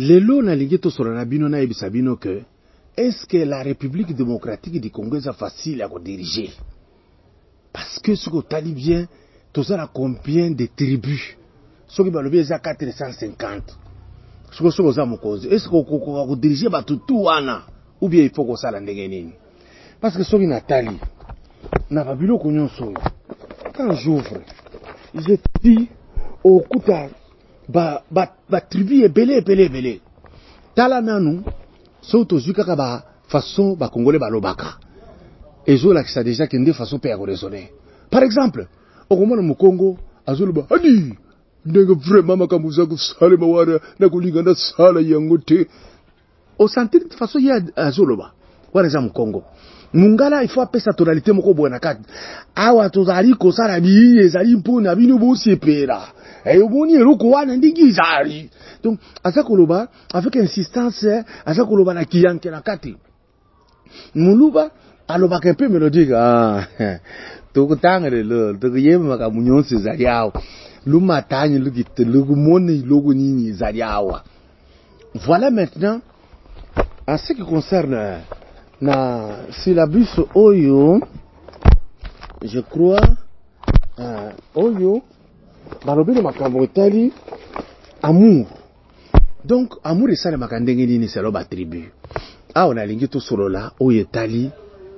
lelo na lingi to solo na bino na ebisa bino que est-ce que la République démocratique du Congo est facile à diriger? Parce que ce que tali bien, tout ça a combien de tribus? Ce qui va lever ça 450. Ce que ça mon cause. Est-ce qu'on diriger ba tout wana ou bien il faut que ça la ndenge? Parce que ce qui Nathalie na babilo konyo so. Quand j'ouvre, je dis au kuta ba tribu e belé. Tala nanu soto zukaka ba façon ba congolais ba lobaka. Et zo la qui ça déjà qu'une façon peut raisonner. Par exemple, au Congo mu Congo, azoloba ani ndenge vraiment makamuza ku sale mawara na kulingana sala yangote. Au sentir de façon ya azoloba. Wana za mu Congo. Mungala il faut appeler sa tonalité moko bona kati. Awa tozali ko sala bi ezali mpona bino bo sepera. Et au boni eloko wana ndiki zali. Donc azakoloba avec insistance azakoloba na kiyanke na kati. Muluba aloba kepe mélodique tokutangere lo tokuyema ka munyonsi zaliao. Lumatanye lugite lugumone logo nini zaliawa. Voilà maintenant en ce qui concerne na syllabus oyo, je crois oyo balobele makambo etali amour. Donc amour esala makandenge nini selo ba tribu. Ah on a lingi to solo la oyo etali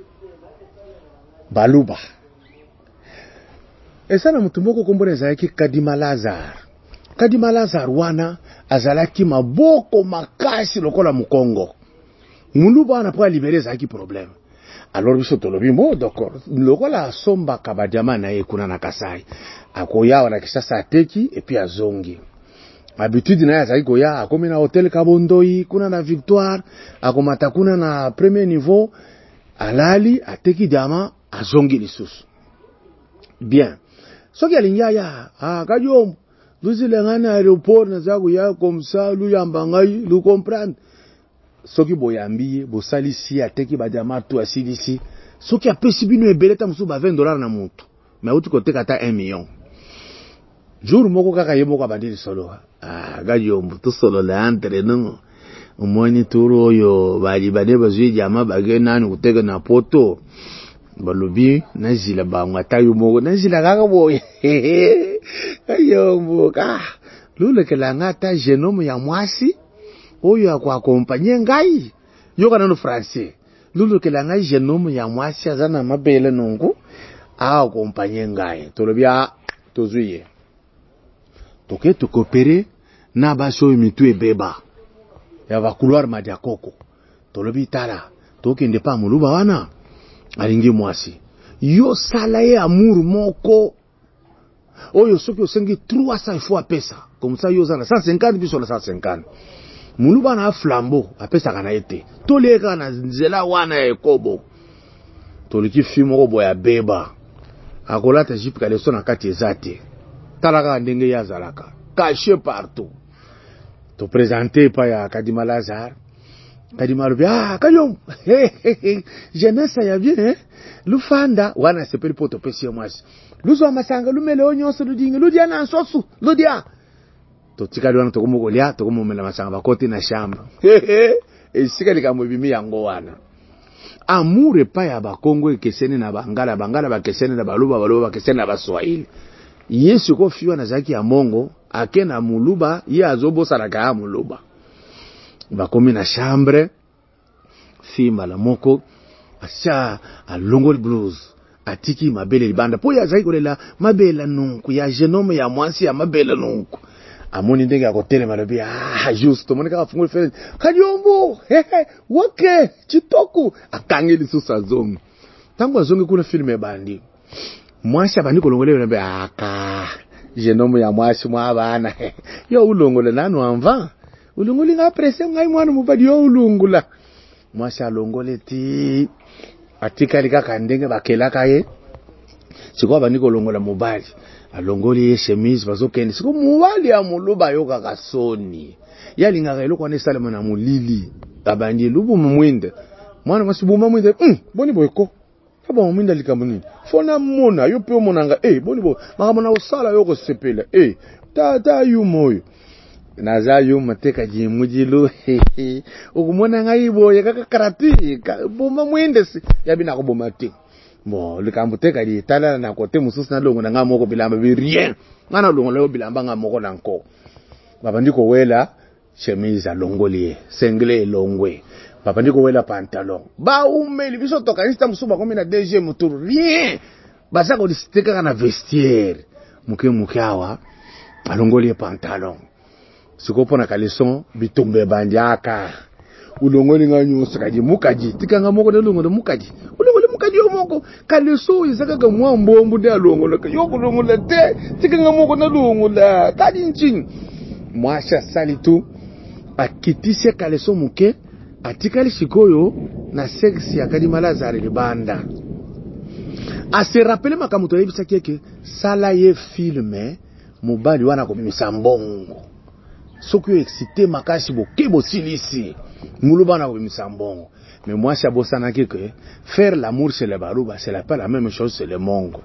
baluba. Esana mutu moko kombona ezalaki Kadima Lazare. Kadima Lazare wana azalaki maboko makasi lokola mukongo. Muluba na pas libérer ça qui problème. Alors biso tolobi mo d'accord. Lokola somba kabadiama na ye kuna na Kasai. Akoya wana kisasa ateki et puis azongi. Habitude na ya zaki koya akomi na hotel Kabondoi kuna na Victoire, akomata kuna na premier niveau, alali ateki diama azongi lisusu. Bien. Soki alingia ya kajom luzile ngana aéroport na zaku ya comme ça lu yambangai lu comprendre. Soki boyambiye bosalisi ateki badiama tu asilisi soki apesi bino ebeleta musu ba $20 na mutu mais uti koteka ta 1 million jour moko kaka yebo kwa bandiri solo gajo mbutu solo la entre no umoni turo yo bali bade bazwi diama bage nani kuteka na poto balobi na zila bangwa tayo moko na zila kaka boye ayo mboka lule kelanga ta genome ya mwasi oyo akwa accompagner ngai yoka nano français lulu ke la ngai genome ya mwasi azana mabele nongo a accompagner ngai tolobia tozuye toke to coopérer na baso mitu ebeba ya va couloir madia koko tolobi tala tokende pa muluba wana alingi mwasi yo sala ye amour moko oyo soki osengi 300 fois pesa comme ça yo zana 150 biso na 150 muluba na flambeau apesa kana ete toleka na nzela wana ya ekobo toliki fimo ko boya beba akolata jipe ka leso na kati ezate talaka ndenge ya zalaka caché partout to présenter pa ya Kadima Lazare Kadima rubia kayom jeunesse ya bien lufanda wana sepeli poto pesi mwasi luzo masanga lumele onyonso ludinga ludia na nsosu ludia totika wana tokomokolia tokomomela masanga bakoti na chambre esika likambo bimi yango wana amour pa ya bakongo ekesene na bangala bakesene na baluba bakesene na baswahili yesu ko fiwa na zaki ya mongo akena muluba ye azobosa na kaya muluba bakomi na chambre fima la moko asha alongol blues atiki mabele libanda po ya zaki kolela mabela nonku ya genome ya mwasi ya mabela nonku amoni ndenge akotelema lobi juste moni ka fungula fele kanyombo woke chitoku akangeli susa zongi tangu azongi kuna filme bandi mwasi abandi kolongole lobi genome ya mwasi mwa bana yo ulongole nanu anva ulunguli nga presse ngai mwana mubadi yo ulungula mwasi alongole ti atika lika ndenge bakelaka ye siko bandi kolongola mubali alongoli ye chemise bazokende siko mubali ya muluba yoka kasoni yalinga eloko ane salema na mulili abandi lubu mwinde mwana masibuma mwinde boni boyko aba mwinde likambo nini fona mona yo pe monanga boni bo makamona osala yoko sepela ta yumoyo naza yo mateka jimujilo ukumona ngaibo yakaka karati boma mwendesi yabina ko boma ti bo likambuteka di tala na kote mususu na longo na ngamoko bilamba bi rien ngana longo leo bilamba ngamoko na nko baba ndiko wela chemise longolie sengle longwe baba ndiko wela pantalon ba umeli biso toka insta musuba komi na deuxième tour rien baza ko disiteka na vestiaire muke awa alongolie pantalon sikopo na kaleson bitumbe bandiaka ulongoli nganyo sakaji mukaji tikanga moko de longo de mukaji ulongoli mukaji yo moko kaleso izaka ga mwambombu de alongo ka yo kolongo la te tikanga moko na longo la kadi nchin mwasha salitu akitise kaleso muke atikali sikoyo na sexy akadi malazari libanda ase rappele makamuto yebisa keke sala ye filme mobali wana ko bimisa mbongo soki excité makasi bokebo silisi muluba na ko bimisa mbongo mais moi ça bosana que faire l'amour c'est le baluba c'est pas la même chose c'est le mongo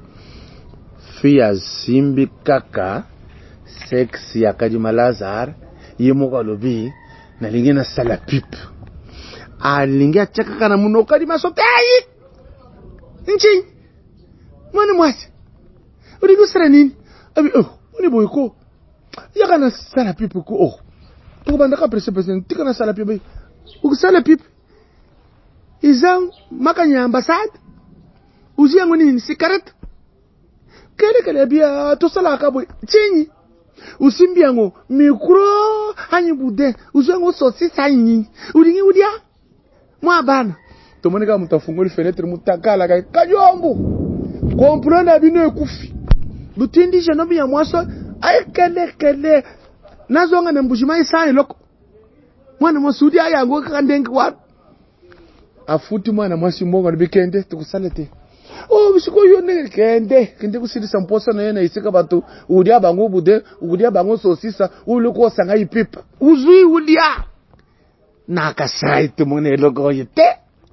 fia simbi kaka sex ya Kadima Lazare yemoko lobi na lingena sala pipe alingia chaka kana muno Kadima sotai nchi mwana mwasi urigo sara nini abi uni boyko yaka na sala pipe ko to banda ka presse tika na sala pipe ukisala pipe izang makanya ambassade uziango nini cigarette kele bia to sala ka boy chinyi usimbiango micro hanyi bude uziango sosi sanyi uringi udia mwa bana to monika mutafungoli fenêtre mutakala ka kajombo comprendre bino ekufi lutindi jenobi ya mwaso ay kele nazonga na mbujima isani loko mwana mwasudi ayango kandengi wa afuti mwana mwasi mbongo bikende tukusalete bisiko yone kende kusirisa mposa na yena isika batu udia bango bude udia bango sosisa uluko sanga ipipa uzui udia na kasai tumone loko yete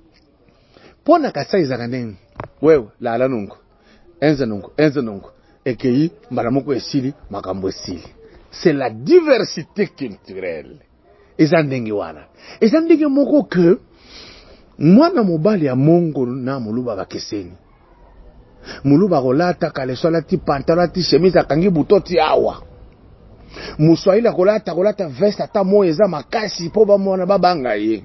pona kasai zakaneng wewe lala nungu enza nungu ekei mbaramoko esili makambo esili c'est la diversité culturelle ezandenge wana ezandenge moko que mwana mobali ya mongo na muluba bakeseni muluba kolata kaleso lati pantalon lati chemise akangi butoti awa muswahili kolata veste ata moyo eza makasi po bamona babanga ye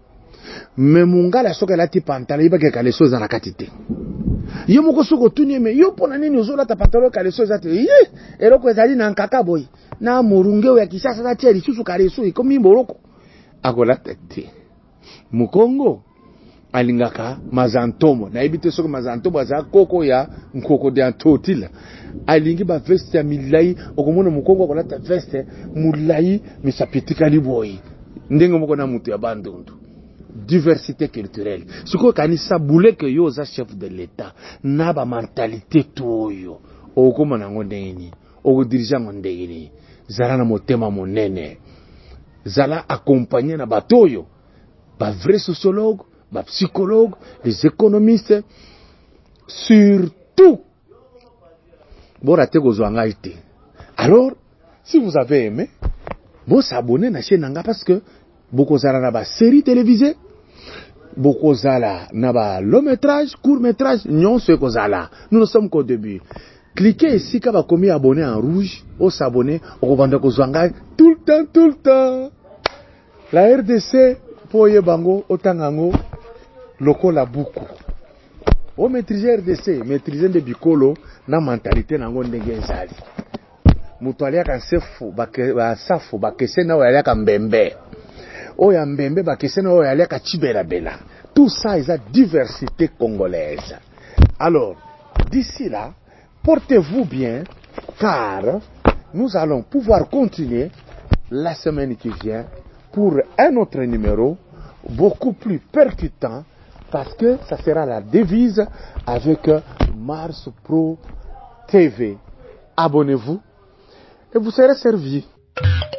me mungala soka lati pantalon ibake kaleso za na kati te yo moko soko tuni me yo pona nini ozolata pantalon kaleso za te eloko ezali na nkaka boy na murungeo ya kisasa za tieli susu kaleso ikomi mboroko akolata te mukongo alingaka mazantomo na ibite soko mazantomo za koko ya nkoko de antotila alingi ba veste ya milai okomona mukongo akolata veste mulai misapitika liboyi ndenge moko na mutu ya bandundu diversité culturelle siko kanisa boule que yo za chef de l'état na ba mentalité toyo okoma nango ndeni okodirija ngondeni zala na motema monene zala accompagné na batoyo ba vrai sociologue ba psychologue les économistes surtout borate kozwanga ite. Alors si vous avez aimé vous s'abonnez à la chaîne nanga parce que beaucoup zala na ba série télévisée beaucoup zala na ba long métrage court métrage nyonso ekozala nous ne sommes qu'au début. Cliquez ici quand vous commis abonné en rouge ou s'abonner au vendre kozwanga tout le temps la RDC pour yebango otangango loko la buku o maîtriser RDC maîtriser de bikolo na mentalité nango ndenge ezali mutu aliaka sefu ba safu bakese na aliaka mbembe oya mbembe bakese na oya aliaka chibela bela tout ça est la diversité congolaise. Alors d'ici là portez-vous bien car nous allons pouvoir continuer la semaine qui vient pour un autre numéro beaucoup plus percutant parce que ça sera la devise avec Mars Pro TV. Abonnez-vous et vous serez servi.